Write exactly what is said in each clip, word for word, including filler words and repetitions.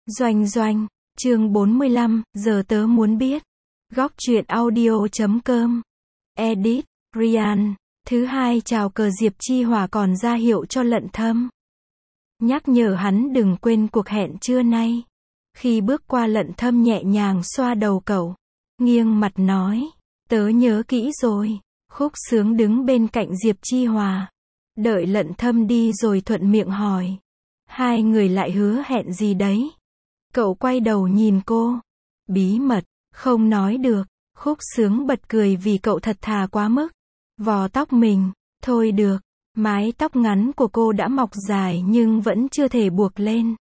Doanh doanh, chương bốn mươi lăm, giờ tớ muốn biết. Góc truyện audio chấm com. Edit, Ryan. Thứ hai chào cờ Diệp Chi Hòa còn ra hiệu cho Lận Thâm. Nhắc nhở hắn đừng quên cuộc hẹn trưa nay. Khi bước qua Lận Thâm nhẹ nhàng xoa đầu cậu. Nghiêng mặt nói. Tớ nhớ kỹ rồi. Khúc Sướng đứng bên cạnh Diệp Chi Hòa. Đợi Lận Thâm đi rồi thuận miệng hỏi. Hai người lại hứa hẹn gì đấy? Cậu quay đầu nhìn cô. Bí mật, không nói được. Khúc Sướng bật cười vì cậu thật thà quá mức. Vò tóc mình, thôi được. Mái tóc ngắn của cô đã mọc dài nhưng vẫn chưa thể buộc lên.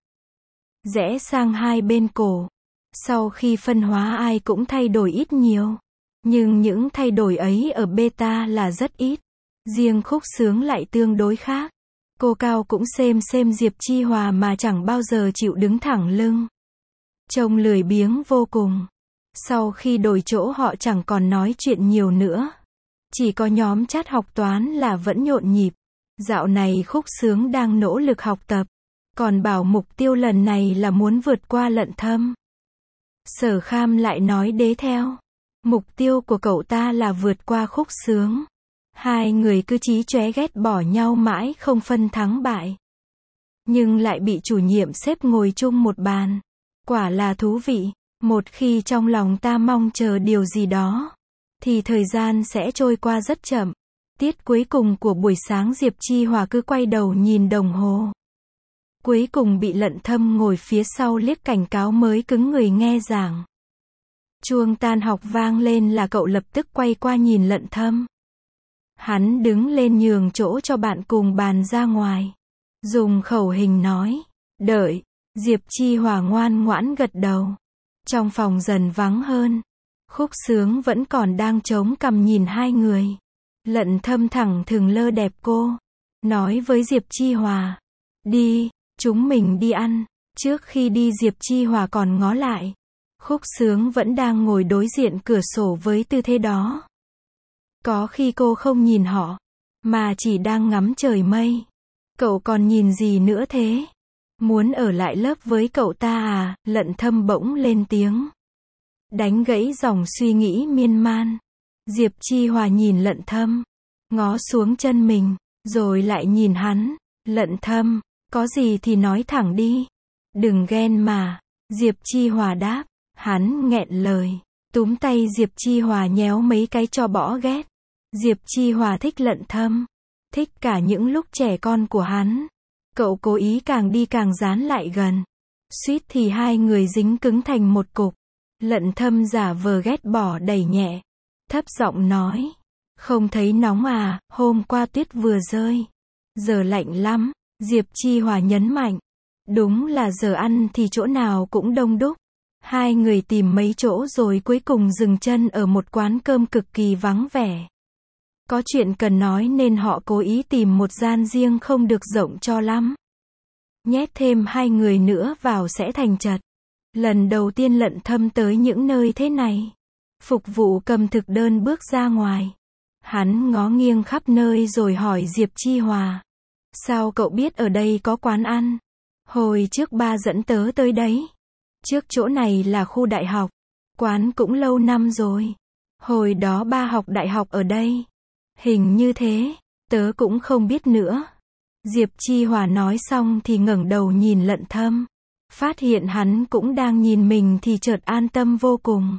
Rẽ sang hai bên cổ. Sau khi phân hóa ai cũng thay đổi ít nhiều. Nhưng những thay đổi ấy ở beta là rất ít. Riêng Khúc Sướng lại tương đối khác. Cô cao cũng xem xem Diệp Chi Hòa mà chẳng bao giờ chịu đứng thẳng lưng. Trông lười biếng vô cùng. Sau khi đổi chỗ họ chẳng còn nói chuyện nhiều nữa. Chỉ có nhóm chat học toán là vẫn nhộn nhịp. Dạo này Khúc Sướng đang nỗ lực học tập. Còn bảo mục tiêu lần này là muốn vượt qua Lận Thâm. Sở Kham lại nói đế theo. Mục tiêu của cậu ta là vượt qua Khúc Sướng. Hai người cứ chí chóe ghét bỏ nhau mãi không phân thắng bại. Nhưng lại bị chủ nhiệm xếp ngồi chung một bàn. Quả là thú vị. Một khi trong lòng ta mong chờ điều gì đó, thì thời gian sẽ trôi qua rất chậm. Tiết cuối cùng của buổi sáng Diệp Chi Hòa cứ quay đầu nhìn đồng hồ. Cuối cùng bị Lận Thâm ngồi phía sau liếc cảnh cáo mới cứng người nghe giảng. Chuông tan học vang lên là cậu lập tức quay qua nhìn Lận Thâm. Hắn đứng lên nhường chỗ cho bạn cùng bàn ra ngoài. Dùng khẩu hình nói. Đợi. Diệp Chi Hòa ngoan ngoãn gật đầu. Trong phòng dần vắng hơn. Khúc Sướng vẫn còn đang chống cằm nhìn hai người. Lận Thâm thẳng thừng lơ đẹp cô. Nói với Diệp Chi Hòa. Đi, chúng mình đi ăn. Trước khi đi Diệp Chi Hòa còn ngó lại. Khúc Sướng vẫn đang ngồi đối diện cửa sổ với tư thế đó. Có khi cô không nhìn họ, mà chỉ đang ngắm trời mây. Cậu còn nhìn gì nữa thế? Muốn ở lại lớp với cậu ta à? Lận Thâm bỗng lên tiếng. Đánh gãy dòng suy nghĩ miên man. Diệp Chi Hòa nhìn Lận Thâm. Ngó xuống chân mình. Rồi lại nhìn hắn. Lận Thâm, có gì thì nói thẳng đi. Đừng ghen mà. Diệp Chi Hòa đáp. Hắn nghẹn lời. Túm tay Diệp Chi Hòa nhéo mấy cái cho bỏ ghét. Diệp Chi Hòa thích Lận Thâm. Thích cả những lúc trẻ con của hắn. Cậu cố ý càng đi càng dán lại gần. Suýt thì hai người dính cứng thành một cục. Lận Thâm giả vờ ghét bỏ đẩy nhẹ. Thấp giọng nói. Không thấy nóng à, hôm qua tuyết vừa rơi. Giờ lạnh lắm. Diệp Chi Hòa nhấn mạnh. Đúng là giờ ăn thì chỗ nào cũng đông đúc. Hai người tìm mấy chỗ rồi cuối cùng dừng chân ở một quán cơm cực kỳ vắng vẻ. Có chuyện cần nói nên họ cố ý tìm một gian riêng không được rộng cho lắm. Nhét thêm hai người nữa vào sẽ thành chật. Lần đầu tiên Lận Thâm tới những nơi thế này. Phục vụ cầm thực đơn bước ra ngoài. Hắn ngó nghiêng khắp nơi rồi hỏi Diệp Chi Hòa. Sao cậu biết ở đây có quán ăn? Hồi trước ba dẫn tớ tới đấy. Trước chỗ này là khu đại học. Quán cũng lâu năm rồi. Hồi đó ba học đại học ở đây. Hình như thế, tớ cũng không biết nữa. Diệp Chi Hòa nói xong thì ngẩng đầu nhìn Lận Thâm. Phát hiện hắn cũng đang nhìn mình thì chợt an tâm vô cùng.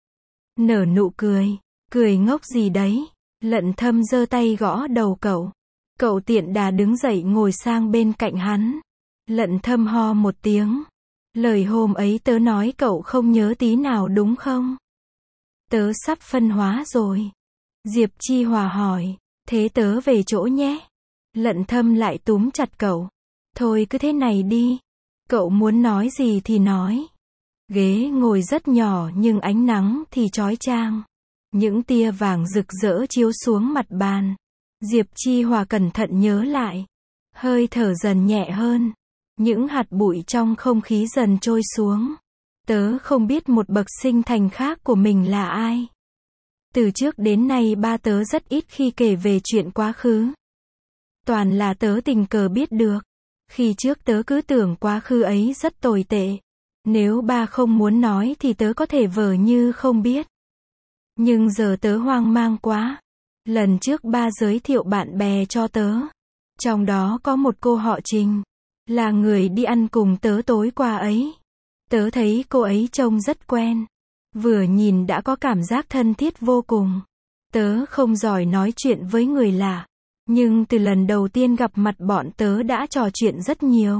Nở nụ cười. Cười ngốc gì đấy? Lận Thâm giơ tay gõ đầu cậu. Cậu tiện đà đứng dậy ngồi sang bên cạnh hắn. Lận Thâm ho một tiếng. Lời hôm ấy tớ nói cậu không nhớ tí nào đúng không? Tớ sắp phân hóa rồi. Diệp Chi Hòa hỏi. Thế tớ về chỗ nhé. Lận Thâm lại túm chặt cậu. Thôi cứ thế này đi. Cậu muốn nói gì thì nói. Ghế ngồi rất nhỏ nhưng ánh nắng thì chói chang. Những tia vàng rực rỡ chiếu xuống mặt bàn. Diệp Chi Hòa cẩn thận nhớ lại. Hơi thở dần nhẹ hơn. Những hạt bụi trong không khí dần trôi xuống. Tớ không biết một bậc sinh thành khác của mình là ai. Từ trước đến nay ba tớ rất ít khi kể về chuyện quá khứ. Toàn là tớ tình cờ biết được. Khi trước tớ cứ tưởng quá khứ ấy rất tồi tệ. Nếu ba không muốn nói thì tớ có thể vờ như không biết. Nhưng giờ tớ hoang mang quá. Lần trước ba giới thiệu bạn bè cho tớ. Trong đó có một cô họ Trình. Là người đi ăn cùng tớ tối qua ấy. Tớ thấy cô ấy trông rất quen. Vừa nhìn đã có cảm giác thân thiết vô cùng. Tớ không giỏi nói chuyện với người lạ. Nhưng từ lần đầu tiên gặp mặt bọn tớ đã trò chuyện rất nhiều.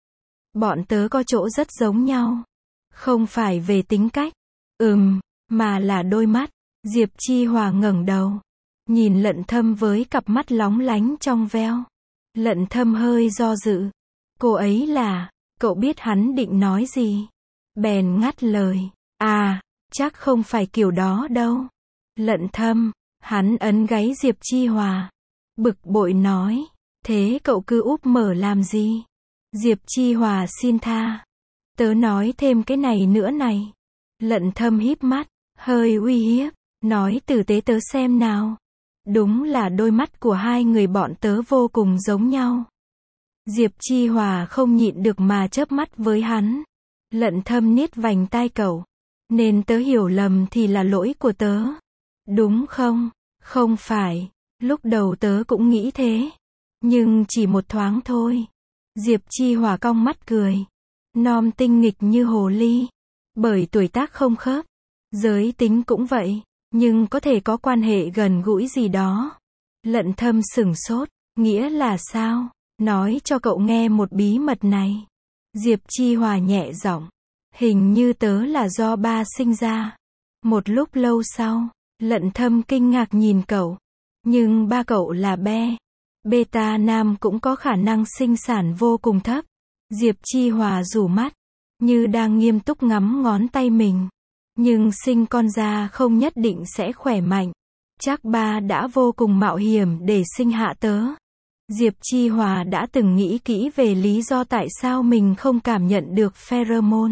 Bọn tớ có chỗ rất giống nhau. Không phải về tính cách. Ừm, mà là đôi mắt. Diệp Chi Hòa ngẩng đầu. Nhìn Lận Thâm với cặp mắt lóng lánh trong veo. Lận Thâm hơi do dự. Cô ấy là, cậu biết hắn định nói gì. Bèn ngắt lời. À, chắc không phải kiểu đó đâu. Lận Thâm, hắn ấn gáy Diệp Chi Hòa. Bực bội nói. Thế cậu cứ úp mở làm gì? Diệp Chi Hòa xin tha. Tớ nói thêm cái này nữa này. Lận Thâm híp mắt, hơi uy hiếp. Nói tử tế tớ xem nào. Đúng là đôi mắt của hai người bọn tớ vô cùng giống nhau. Diệp Chi Hòa không nhịn được mà chớp mắt với hắn. Lận Thâm niết vành tai cậu. Nên tớ hiểu lầm thì là lỗi của tớ. Đúng không? Không phải. Lúc đầu tớ cũng nghĩ thế. Nhưng chỉ một thoáng thôi. Diệp Chi Hòa cong mắt cười. Nom tinh nghịch như hồ ly. Bởi tuổi tác không khớp. Giới tính cũng vậy. Nhưng có thể có quan hệ gần gũi gì đó. Lận Thâm sửng sốt. Nghĩa là sao? Nói cho cậu nghe một bí mật này. Diệp Chi Hòa nhẹ giọng. Hình như tớ là do ba sinh ra. Một lúc lâu sau, Lận Thâm kinh ngạc nhìn cậu. Nhưng ba cậu là be. Beta nam cũng có khả năng sinh sản vô cùng thấp. Diệp Chi Hòa rủ mắt. Như đang nghiêm túc ngắm ngón tay mình. Nhưng sinh con ra không nhất định sẽ khỏe mạnh. Chắc ba đã vô cùng mạo hiểm để sinh hạ tớ. Diệp Chi Hòa đã từng nghĩ kỹ về lý do tại sao mình không cảm nhận được pheromone.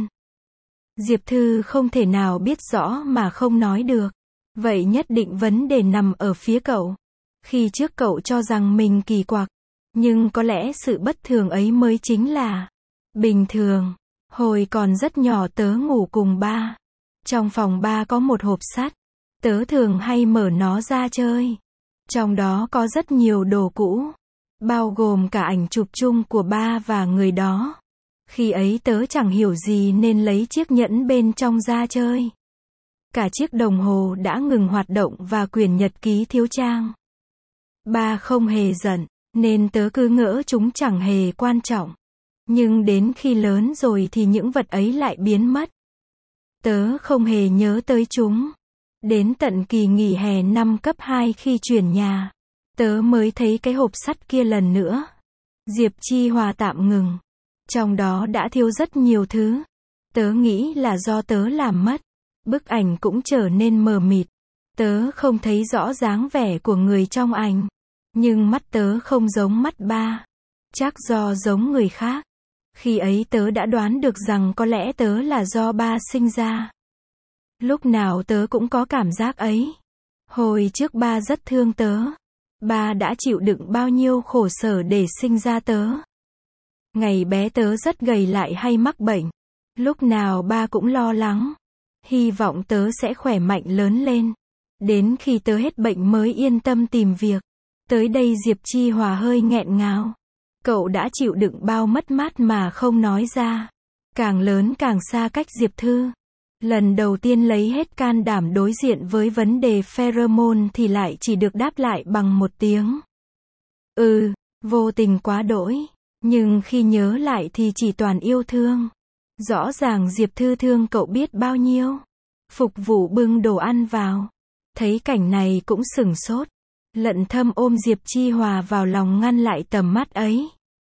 Diệp Thư không thể nào biết rõ mà không nói được. Vậy nhất định vấn đề nằm ở phía cậu. Khi trước cậu cho rằng mình kỳ quặc. Nhưng có lẽ sự bất thường ấy mới chính là bình thường. Hồi còn rất nhỏ tớ ngủ cùng ba. Trong phòng ba có một hộp sắt. Tớ thường hay mở nó ra chơi. Trong đó có rất nhiều đồ cũ. Bao gồm cả ảnh chụp chung của ba và người đó. Khi ấy tớ chẳng hiểu gì nên lấy chiếc nhẫn bên trong ra chơi. Cả chiếc đồng hồ đã ngừng hoạt động và quyển nhật ký thiếu trang. Ba không hề giận, nên tớ cứ ngỡ chúng chẳng hề quan trọng. Nhưng đến khi lớn rồi thì những vật ấy lại biến mất. Tớ không hề nhớ tới chúng. Đến tận kỳ nghỉ hè năm cấp hai khi chuyển nhà. Tớ mới thấy cái hộp sắt kia lần nữa. Diệp Chi Hòa tạm ngừng. Trong đó đã thiếu rất nhiều thứ. Tớ nghĩ là do tớ làm mất. Bức ảnh cũng trở nên mờ mịt. Tớ không thấy rõ dáng vẻ của người trong ảnh. Nhưng mắt tớ không giống mắt ba. Chắc do giống người khác. Khi ấy tớ đã đoán được rằng có lẽ tớ là do ba sinh ra. Lúc nào tớ cũng có cảm giác ấy. Hồi trước ba rất thương tớ. Ba đã chịu đựng bao nhiêu khổ sở để sinh ra tớ. Ngày bé tớ rất gầy lại hay mắc bệnh. Lúc nào ba cũng lo lắng. Hy vọng tớ sẽ khỏe mạnh lớn lên. Đến khi tớ hết bệnh mới yên tâm tìm việc. Tới đây Diệp Chi Hòa hơi nghẹn ngào. Cậu đã chịu đựng bao mất mát mà không nói ra. Càng lớn càng xa cách Diệp Thư. Lần đầu tiên lấy hết can đảm đối diện với vấn đề pheromone thì lại chỉ được đáp lại bằng một tiếng. Ừ, vô tình quá đỗi. Nhưng khi nhớ lại thì chỉ toàn yêu thương. Rõ ràng Diệp Thư thương cậu biết bao nhiêu. Phục vụ bưng đồ ăn vào. Thấy cảnh này cũng sửng sốt. Lận Thâm ôm Diệp Chi Hòa vào lòng ngăn lại tầm mắt ấy.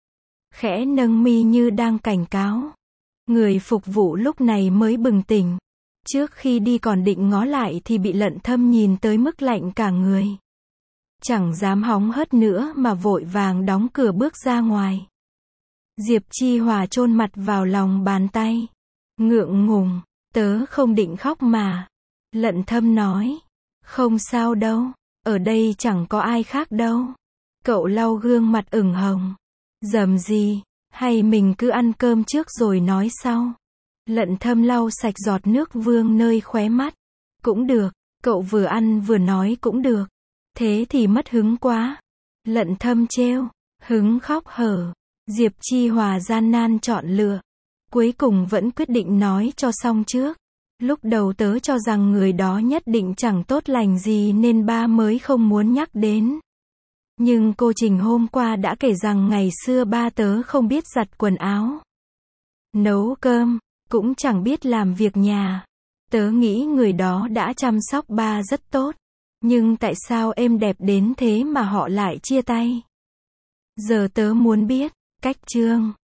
Khẽ nâng mi như đang cảnh cáo. Người phục vụ lúc này mới bừng tỉnh. Trước khi đi còn định ngó lại thì bị Lận Thâm nhìn tới mức lạnh cả người. Chẳng dám hóng hớt nữa mà vội vàng đóng cửa bước ra ngoài. Diệp Chi Hòa chôn mặt vào lòng bàn tay. Ngượng ngùng, tớ không định khóc mà. Lận Thâm nói. Không sao đâu, ở đây chẳng có ai khác đâu. Cậu lau gương mặt ửng hồng. Dầm gì, hay mình cứ ăn cơm trước rồi nói sau. Lận Thâm lau sạch giọt nước vương nơi khóe mắt. Cũng được, cậu vừa ăn vừa nói cũng được. Thế thì mất hứng quá. Lận Thâm trêu, hứng khóc hở. Diệp Chi Hòa gian nan chọn lựa. Cuối cùng vẫn quyết định nói cho xong trước. Lúc đầu tớ cho rằng người đó nhất định chẳng tốt lành gì nên ba mới không muốn nhắc đến. Nhưng cô Trình hôm qua đã kể rằng ngày xưa ba tớ không biết giặt quần áo, nấu cơm, cũng chẳng biết làm việc nhà. Tớ nghĩ người đó đã chăm sóc ba rất tốt. Nhưng tại sao êm đẹp đến thế mà họ lại chia tay? Giờ tớ muốn biết, cách chương